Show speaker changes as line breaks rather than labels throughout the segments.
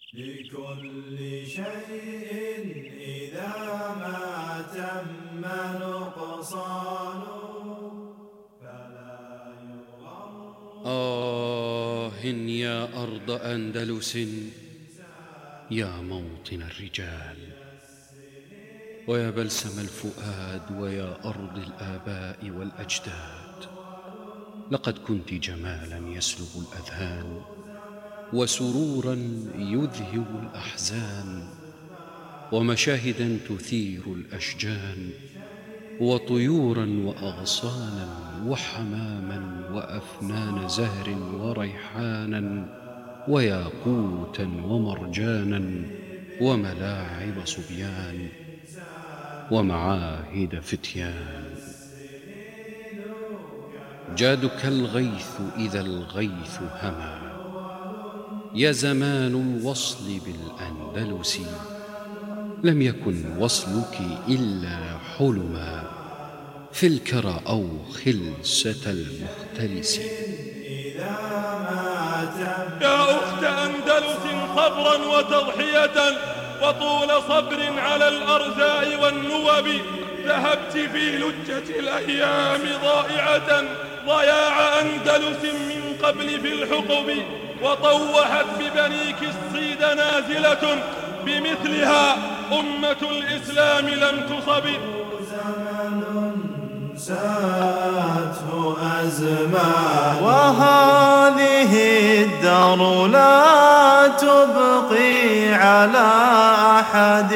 لكل شيء إذا ما تم نقصان فلا
يا أرض أندلس يا موطن الرجال، ويا بلسم الفؤاد، ويا أرض الآباء والأجداد. لقد كنت جمالا يسلب الأذهان، وسرورا يذهب الأحزان، ومشاهدا تثير الأشجان، وطيورا وأغصانا وحماما وأفنان زهر وريحانا وياقوتا ومرجانا وملاعب صبيان ومعاهد فتيان. جادك الغيث إذا الغيث هما، يا زمان الوصل بالأندلس، لم يكن وصلك إلا حلما في الكرى أو خلسة المختلس.
يا أخت أندلس صبرا وتضحية وطول صبر على الأرزاء والنوب، ذهبت في لجة الأيام ضائعة ضياع أندلس من قبل في الحقب، وطوحت ببنيك الصيد نازلة بمثلها أمة الإسلام لم تصب.
زمن ساءته أزمان،
وهذه الدار لا تبقي على أحد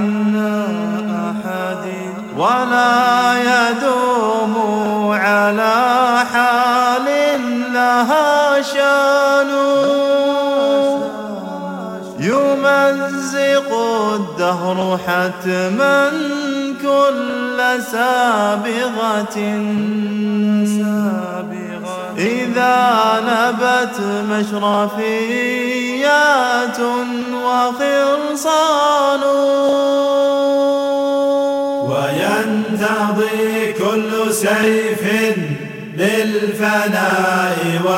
ولا يدوم على حال لها شان، يمزق الدهر حتما كل سابغة إذا نبت مشرفيات وخرصان،
وينتضي كل سيف للفناء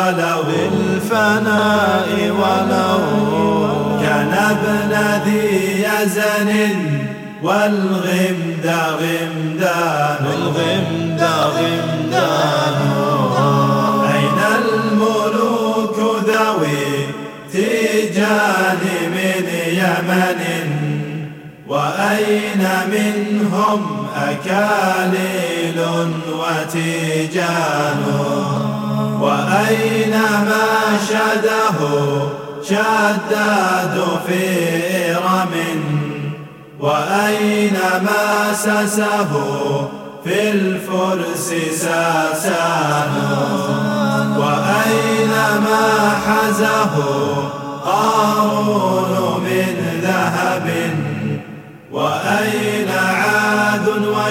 ولو كان ابن ذي يزن والغمد غمدان. أين الملوك ذوي تيجان من يمن، وأين منهم أكاليل وتيجان، وأين ما شده شداد في إرم، وأين ما سسه في الفرس ساسان، وأين ما حزه قارون من ذهب، وأين عاد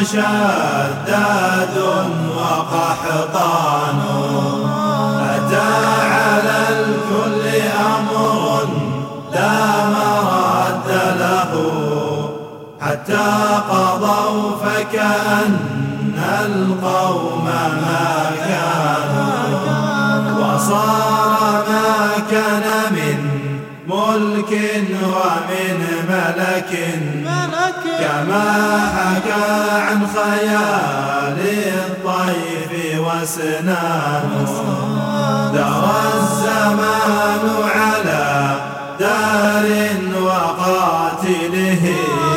وشداد وقحطان. أتى على الكل أمر لا مرد له، حتى قضوا فكأن القوم ما كانوا، وصار ما كان من ملك ومن ملك كما حكى عن خيال الطيف وسنان. دار الزمان على دار وقاتله،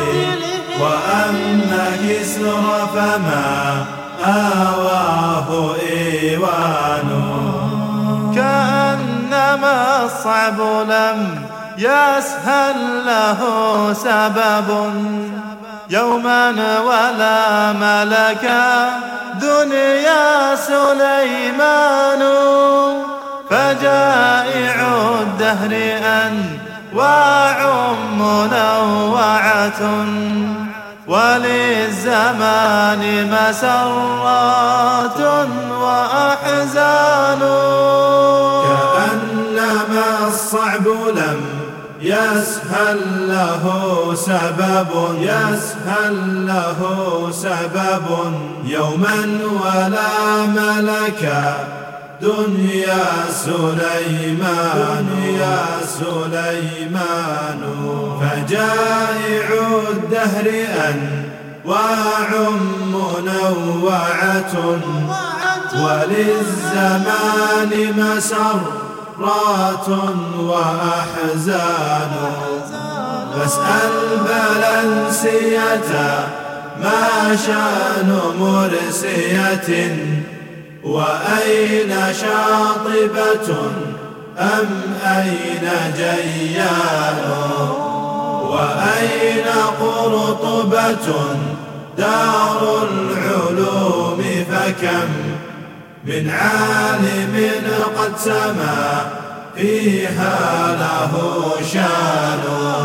وأما كسر فما آواه إيوان.
كأنما الصعب لم يسهل له سبب يوما ولا ملكا دنيا سليمان، فجائع الدهر أنواع منوعة، وللزمان مسرات وأحزان.
كأنما الصعب لم يسهل له سبب يوما ولا ملكا دنيا سليمان فجائع الدهر أنواع منوعة وللزمان مسرات وأحزان فاسأل بلنسية ما شان مرسية وأين شاطبة أم أين جيان وأين قرطبة دار العلوم فكم من عالم قد سما فيها له شان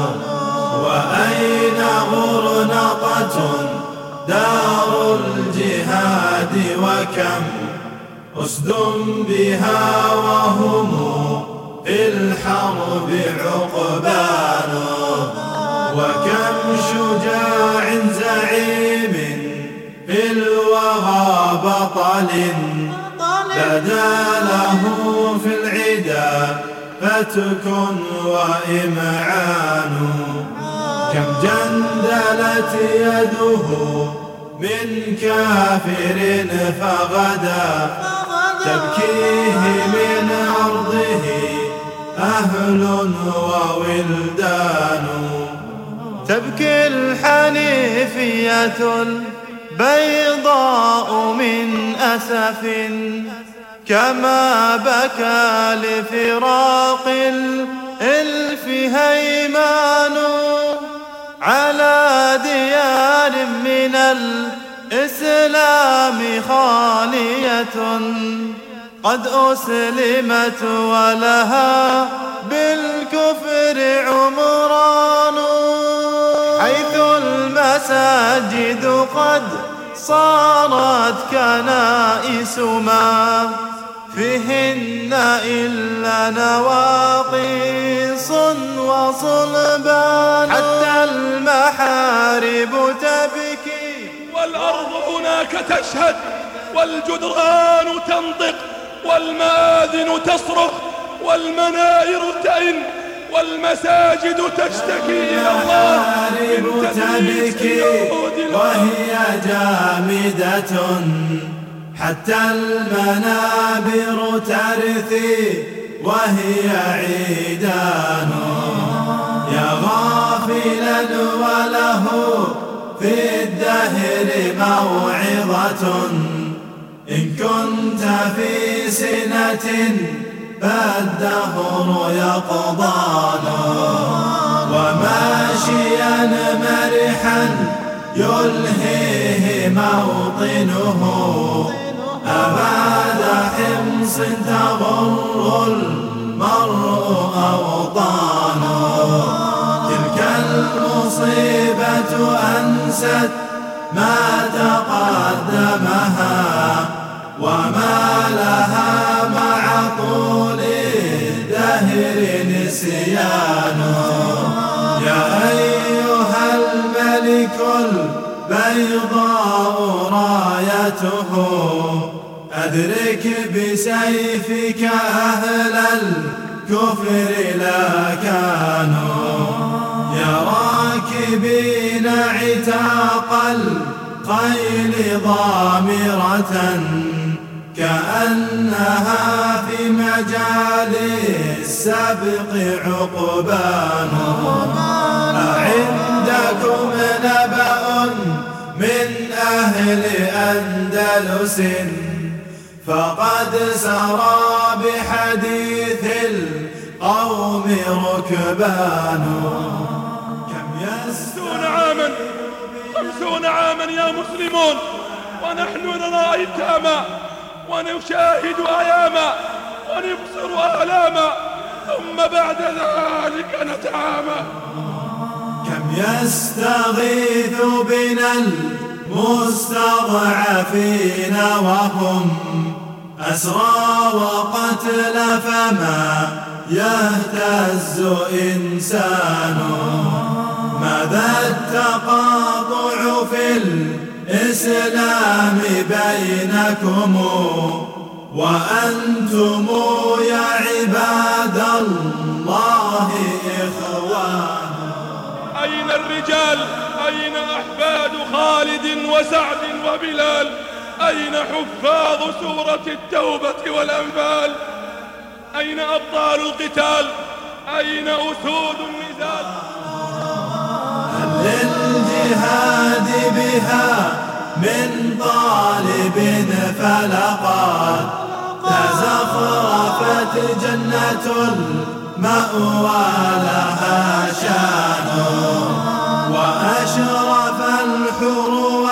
وأين غرنطة دار الجهاد وكم أسد بها وهم في الحرب عقبان وكم شجاع زعيم في الوغى بطل بدا له في العدا فتك وإمعان كم جندلت يده من كافر فغدا تبكيه من أرضه أهل وولدان
تبكي الحنيفية البيضاء من أسف كما بكى لفراق الإلف هيمان على ديار من الإسلام خالية قد أسلمت ولها بالكفر عمران حيث المساجد قد صارت كنائس ما فيهن إلا نواقيص وصلبان حتى المحارب تبكي
والأرض هناك تشهد والجدران تنطق والمآذن تصرخ والمنائر تئن والمساجد تشتكي إلى الله
المحارب تبكي وهي جامدة حتى المنابر ترثي وهي عيدان يا غافلا وله في الدهر موعظة إن كنت في سنة فالدهر يقضان وماشيا مرحا يلهيه موطنه أبعد حمص تغر المرء أوطانه تلك المصيبة أنست ما تقدمها وما لها مع طول الدهر نسيان يا أيها الملك البيضاء رايته أدرك بسيفك أهل الكفر لا كانوا يا راكبين عتاق الخيل ضامرة كأنها في مجال السبق عقبان أعندكم نبأ من أهل أندلس فقد سرى بحديث القوم ركبان كم
50 عاما يا مسلمون ونحن نرى أيتاما ونشاهد أياما ونبصر آلاما ثم بعد ذلك نتعامى
كم يستغيث بنا المستضعفين وهم أسرى وقتل فما يهتز إنسان ماذا التقاطع في الإسلام بينكم وأنتم يا عباد الله إخوان.
أين الرجال؟ أين أحفاد خالد وسعد وبلال؟ أين حفاظ سورة التوبة والأنفال؟ أين أبطال القتال؟ أين أسود النزال؟
للجهاد بها من طالب فلقد تزخرفت جنة المأوى لها شان، وأشرف الحور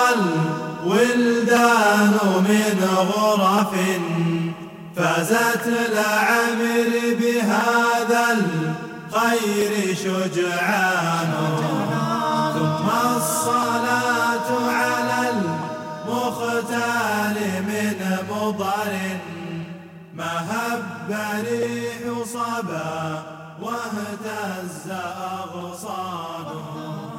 والولدان من غرف فازت العمر بهذا الخير شجعان. ثم الصلاة على المختال من مضر ما هب ريح صبا واهتز أغصانه.